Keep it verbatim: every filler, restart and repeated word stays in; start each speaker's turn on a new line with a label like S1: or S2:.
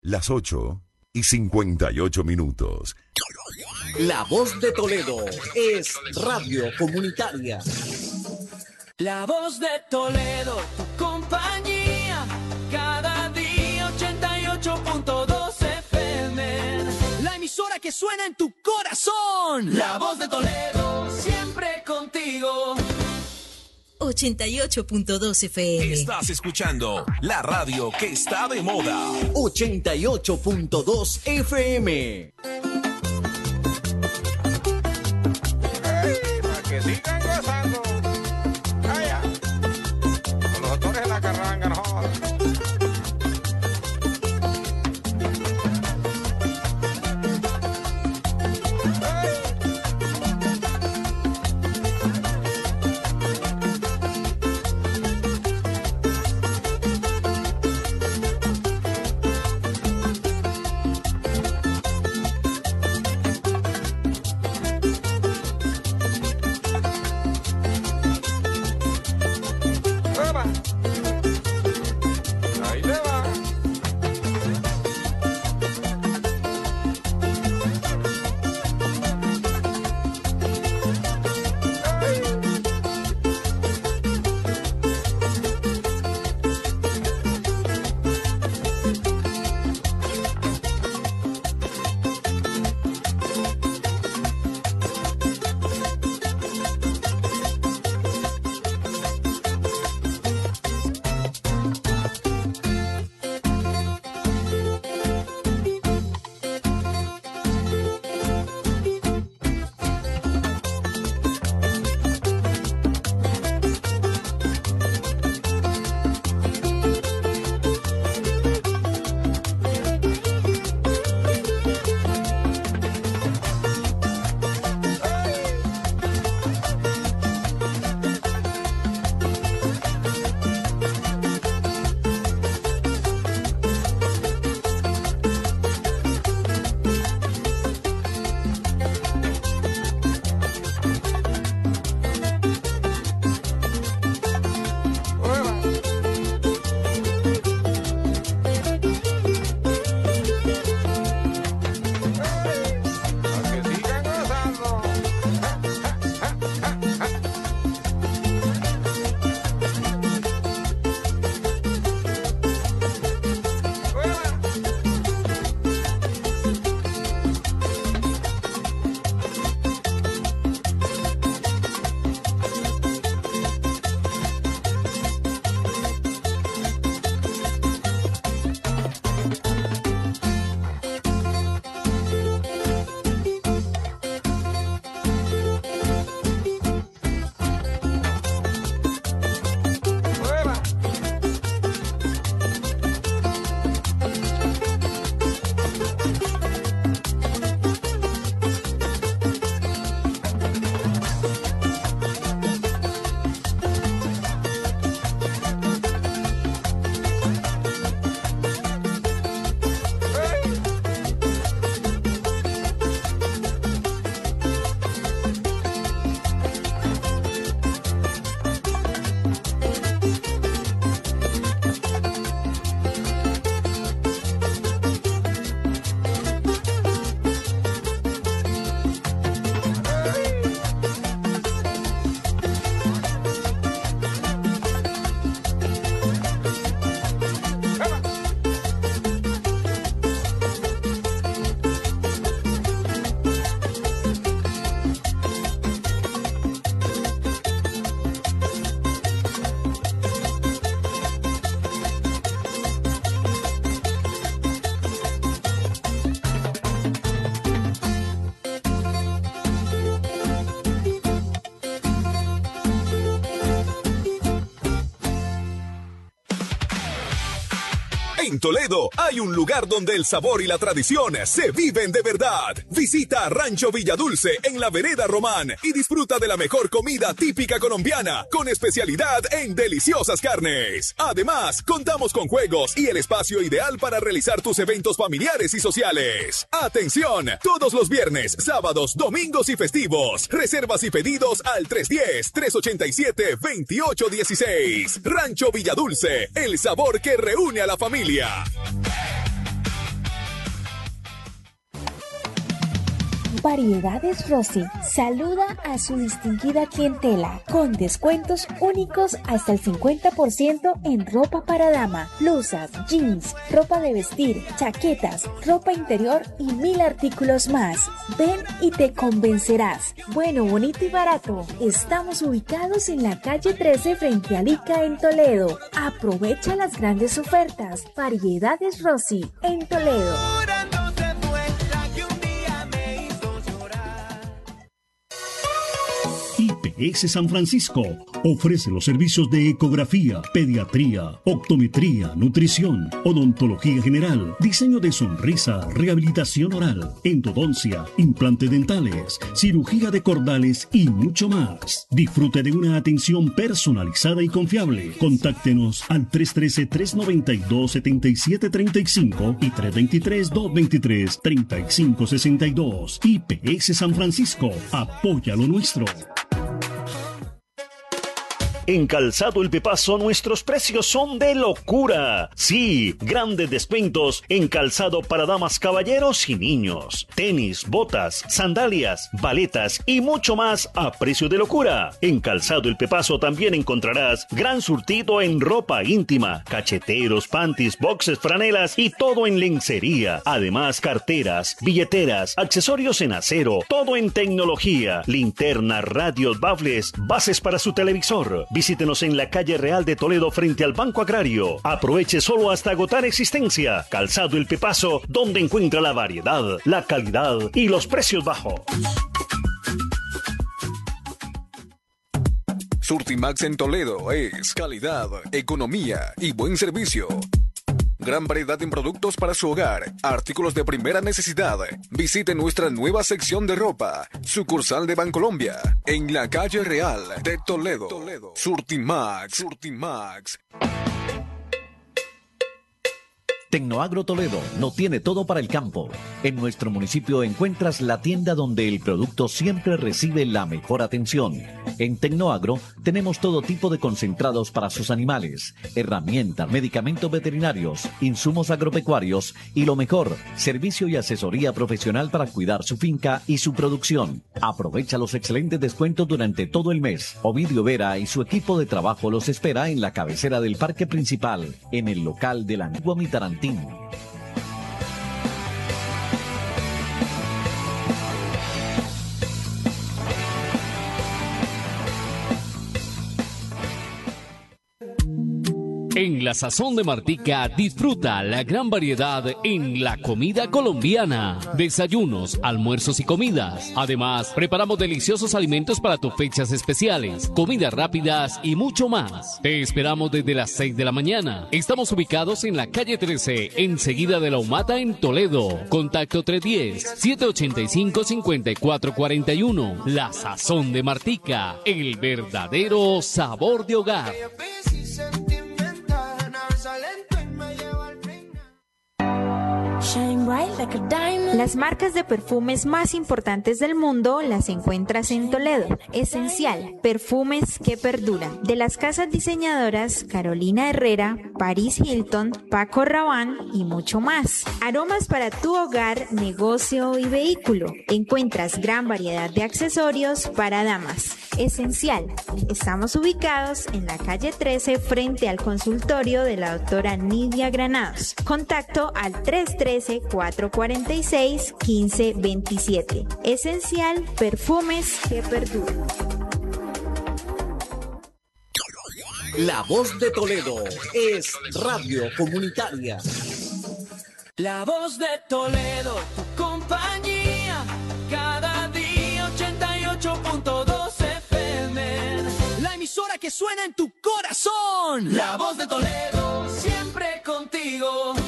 S1: Las ocho y cincuenta y ocho minutos.
S2: La Voz de Toledo es radio comunitaria.
S3: La Voz de Toledo, tu compañía, cada día ochenta y ocho punto dos F M. La emisora que suena en tu corazón. La Voz de Toledo, siempre contigo.
S4: ochenta y ocho punto dos F M.
S5: Estás escuchando la radio que está de moda.
S2: ochenta y ocho punto dos F M.
S6: Hey, para que sigan gozando. Allá. Con los doctores de la carranga, no jodas.
S5: En Toledo hay un lugar donde el sabor y la tradición se viven de verdad. Visita Rancho Villadulce en la Vereda Román y disfruta de la mejor comida típica colombiana con especialidad en deliciosas carnes. Además, contamos con juegos y el espacio ideal para realizar tus eventos familiares y sociales. ¡Atención! Todos los viernes, sábados, domingos y festivos. Reservas y pedidos al tres uno cero, tres ocho siete, dos ocho uno seis. Rancho Villadulce, el sabor que reúne a la familia.
S7: Variedades Rossi saluda a su distinguida clientela con descuentos únicos hasta el cincuenta por ciento en ropa para dama, blusas, jeans, ropa de vestir, chaquetas, ropa interior y mil artículos más. Ven y te convencerás. Bueno, bonito y barato. Estamos ubicados en la calle trece frente a Lica en Toledo. Aprovecha las grandes ofertas. Variedades Rossi en Toledo.
S8: I P S San Francisco ofrece los servicios de ecografía, pediatría, optometría, nutrición, odontología general, diseño de sonrisa, rehabilitación oral, endodoncia, implantes dentales, cirugía de cordales y mucho más. Disfrute de una atención personalizada y confiable. Contáctenos al tres uno tres, tres nueve dos, siete siete tres cinco y tres dos tres, dos dos tres, tres cinco seis dos. I P S San Francisco, apoya lo nuestro.
S9: En Calzado El Pepaso nuestros precios son de locura. Sí, grandes descuentos en calzado para damas, caballeros y niños. Tenis, botas, sandalias, baletas y mucho más a precio de locura. En Calzado El Pepaso también encontrarás gran surtido en ropa íntima, cacheteros, panties, boxes, franelas y todo en lencería. Además, carteras, billeteras, accesorios en acero, todo en tecnología, linternas, radios, baffles, bases para su televisor. Visítenos en la calle Real de Toledo frente al Banco Agrario. Aproveche solo hasta agotar existencia. Calzado El Pepaso, donde encuentra la variedad, la calidad y los precios bajos.
S5: Surtimax en Toledo es calidad, economía y buen servicio. Gran variedad en productos para su hogar, artículos de primera necesidad. Visite nuestra nueva sección de ropa, sucursal de Bancolombia, en la calle Real de Toledo. Toledo. Surtimax, Surtimax.
S2: Tecnoagro Toledo lo tiene todo para el campo. En nuestro municipio encuentras la tienda donde el producto siempre recibe la mejor atención. En Tecnoagro tenemos todo tipo de concentrados para sus animales, herramientas, medicamentos veterinarios, insumos agropecuarios y lo mejor, servicio y asesoría profesional para cuidar su finca y su producción. Aprovecha los excelentes descuentos durante todo el mes. Ovidio Vera y su equipo de trabajo los espera en la cabecera del parque principal, en el local del antiguo Mitarantín.
S10: En la Sazón de Martica disfruta la gran variedad en la comida colombiana. Desayunos, almuerzos y comidas. Además, preparamos deliciosos alimentos para tus fechas especiales, comidas rápidas y mucho más. Te esperamos desde las seis de la mañana. Estamos ubicados en la calle trece, enseguida de la Humata en Toledo. Contacto tres uno cero, siete ocho cinco, cinco cuatro cuatro uno. La Sazón de Martica, el verdadero sabor de hogar.
S7: Las marcas de perfumes más importantes del mundo las encuentras en Toledo. Esencial, perfumes que perduran. De las casas diseñadoras Carolina Herrera, Paris Hilton, Paco Rabanne y mucho más. Aromas para tu hogar, negocio y vehículo. Encuentras gran variedad de accesorios para damas. Esencial. Estamos ubicados en la calle trece frente al consultorio de la doctora Nidia Granados. Contacto al tres uno tres, cuatro cuatro seis, uno cinco dos siete. Esencial, perfumes que perduran.
S2: La Voz de Toledo es radio comunitaria.
S3: La Voz de Toledo, tu compañía, cada día ochenta y ocho punto dos F M. La emisora que suena en tu corazón. La Voz de Toledo, siempre contigo.